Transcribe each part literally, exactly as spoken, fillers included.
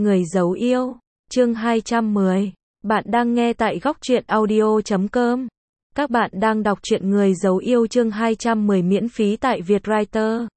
Người giấu yêu, chương hai trăm mười. Bạn đang nghe tại góc truyện audio chấm com. Các bạn đang đọc truyện Người giấu yêu chương hai trăm mười miễn phí tại Vietwriter chấm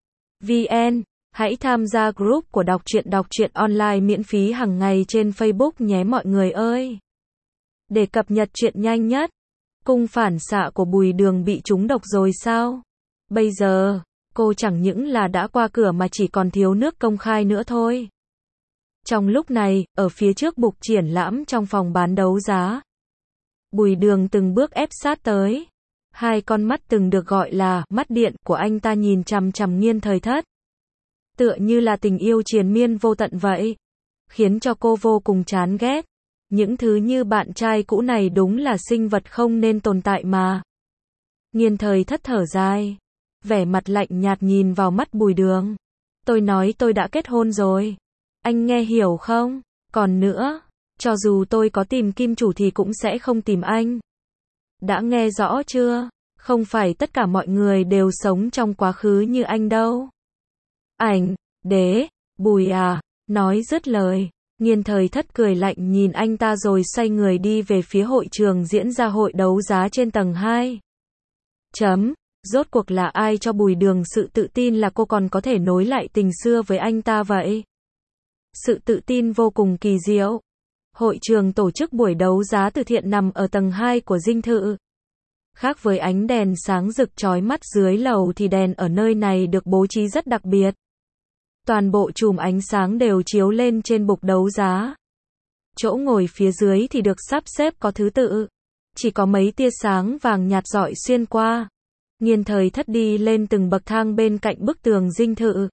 vn. Hãy tham gia group của đọc truyện đọc truyện online miễn phí hàng ngày trên Facebook nhé mọi người ơi. Để cập nhật truyện nhanh nhất. Cung phản xạ của Bùi Đường bị trúng độc rồi sao? Bây giờ, cô chẳng những là đã qua cửa mà chỉ còn thiếu nước công khai nữa thôi. Trong lúc này, ở phía trước bục triển lãm trong phòng bán đấu giá, Bùi Đường từng bước ép sát tới. Hai con mắt từng được gọi là mắt điện của anh ta nhìn chằm chằm Nghiên Thời Thất. Tựa như là tình yêu triền miên vô tận vậy. Khiến cho cô vô cùng chán ghét. Những thứ như bạn trai cũ này đúng là sinh vật không nên tồn tại mà. Nghiên Thời Thất thở dài. Vẻ mặt lạnh nhạt nhìn vào mắt Bùi Đường. Tôi nói tôi đã kết hôn rồi. Anh nghe hiểu không? Còn nữa, cho dù tôi có tìm kim chủ thì cũng sẽ không tìm anh. Đã nghe rõ chưa? Không phải tất cả mọi người đều sống trong quá khứ như anh đâu. Ảnh, đế, Bùi à, nói dứt lời. Nghiên Thời Thất cười lạnh nhìn anh ta rồi xoay người đi về phía hội trường diễn ra hội đấu giá trên tầng hai. Chấm, rốt cuộc là ai cho Bùi Đường sự tự tin là cô còn có thể nối lại tình xưa với anh ta vậy? Sự tự tin vô cùng kỳ diệu. Hội trường tổ chức buổi đấu giá từ thiện nằm ở tầng hai của dinh thự. Khác với ánh đèn sáng rực chói mắt dưới lầu thì đèn ở nơi này được bố trí rất đặc biệt. Toàn bộ chùm ánh sáng đều chiếu lên trên bục đấu giá. Chỗ ngồi phía dưới thì được sắp xếp có thứ tự. Chỉ có mấy tia sáng vàng nhạt rọi xuyên qua. Nghiên Thời Thất đi lên từng bậc thang bên cạnh bức tường dinh thự.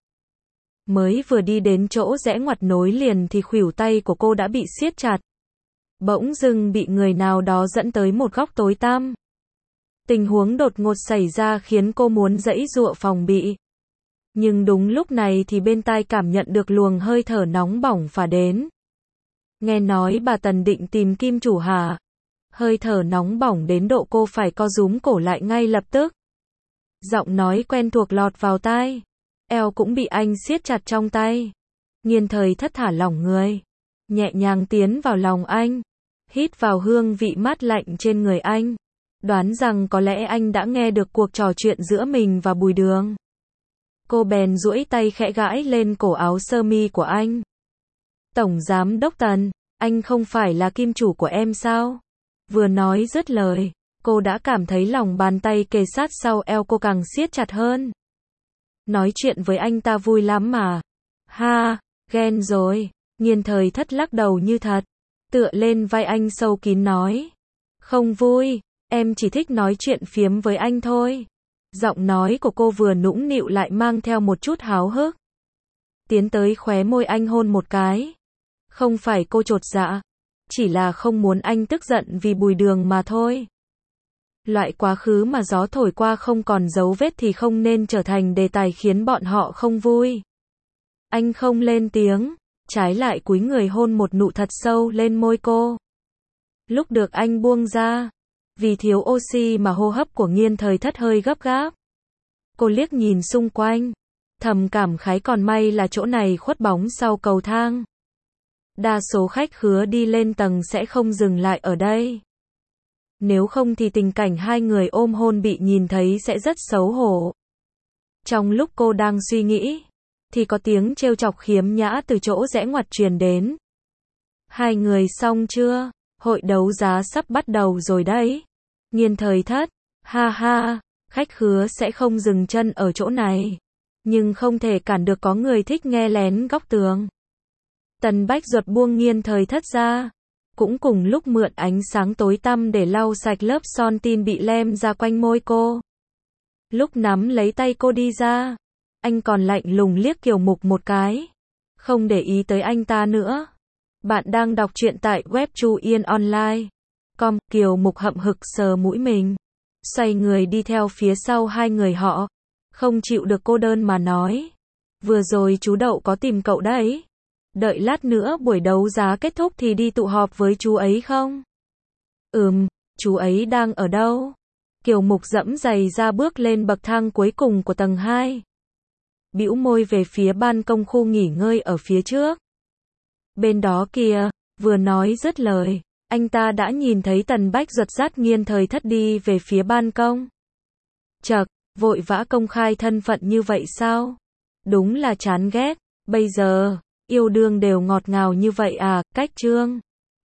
Mới vừa đi đến chỗ rẽ ngoặt nối liền thì khuỷu tay của cô đã bị siết chặt. Bỗng dưng bị người nào đó dẫn tới một góc tối tăm. Tình huống đột ngột xảy ra khiến cô muốn giãy giụa phòng bị. Nhưng đúng lúc này thì bên tai cảm nhận được luồng hơi thở nóng bỏng phả đến. Nghe nói bà Tần định tìm kim chủ hả? Hơi thở nóng bỏng đến độ cô phải co rúm cổ lại ngay lập tức. Giọng nói quen thuộc lọt vào tai. Eo cũng bị anh siết chặt trong tay. Nghiên Thời Thất thả lỏng người. Nhẹ nhàng tiến vào lòng anh. Hít vào hương vị mát lạnh trên người anh. Đoán rằng có lẽ anh đã nghe được cuộc trò chuyện giữa mình và Bùi Đường. Cô bèn duỗi tay khẽ gãi lên cổ áo sơ mi của anh. Tổng giám đốc Tần, anh không phải là kim chủ của em sao? Vừa nói dứt lời, cô đã cảm thấy lòng bàn tay kề sát sau eo cô càng siết chặt hơn. Nói chuyện với anh ta vui lắm mà. Ha, ghen rồi. Nghiên Thời Thất lắc đầu như thật. Tựa lên vai anh sâu kín nói. Không vui, em chỉ thích nói chuyện phiếm với anh thôi. Giọng nói của cô vừa nũng nịu lại mang theo một chút háo hức. Tiến tới khóe môi anh hôn một cái. Không phải cô chột dạ. Chỉ là không muốn anh tức giận vì Bùi Đường mà thôi. Loại quá khứ mà gió thổi qua không còn dấu vết thì không nên trở thành đề tài khiến bọn họ không vui. Anh không lên tiếng, trái lại cúi người hôn một nụ thật sâu lên môi cô. Lúc được anh buông ra, vì thiếu oxy mà hô hấp của Nghiên Thời Thất hơi gấp gáp. Cô liếc nhìn xung quanh, thầm cảm khái còn may là chỗ này khuất bóng sau cầu thang. Đa số khách khứa đi lên tầng sẽ không dừng lại ở đây. Nếu không thì tình cảnh hai người ôm hôn bị nhìn thấy sẽ rất xấu hổ. Trong lúc cô đang suy nghĩ, thì có tiếng trêu chọc khiếm nhã từ chỗ rẽ ngoặt truyền đến. Hai người xong chưa? Hội đấu giá sắp bắt đầu rồi đấy. Nghiên Thời Thất, ha ha, khách khứa sẽ không dừng chân ở chỗ này. Nhưng không thể cản được có người thích nghe lén góc tường. Tần Bách Duật buông Nghiên Thời Thất ra. Cũng cùng lúc mượn ánh sáng tối tăm để lau sạch lớp son tin bị lem ra quanh môi cô. Lúc nắm lấy tay cô đi ra, anh còn lạnh lùng liếc Kiều Mục một cái. Không để ý tới anh ta nữa. Bạn đang đọc truyện tại web chu yên online chấm com. Kiều Mục hậm hực sờ mũi mình. Xoay người đi theo phía sau hai người họ. Không chịu được cô đơn mà nói. Vừa rồi chú Đậu có tìm cậu đấy. Đợi lát nữa buổi đấu giá kết thúc thì đi tụ họp với chú ấy không? Ừm, chú ấy đang ở đâu? Kiều Mục dẫm giày ra bước lên bậc thang cuối cùng của tầng hai. Bĩu môi về phía ban công khu nghỉ ngơi ở phía trước. Bên đó kìa, vừa nói dứt lời, anh ta đã nhìn thấy Tần Bách Duật dắt Nghiên Thời Thất đi về phía ban công. Chậc, vội vã công khai thân phận như vậy sao? Đúng là chán ghét, bây giờ, yêu đương đều ngọt ngào như vậy à, cách Trương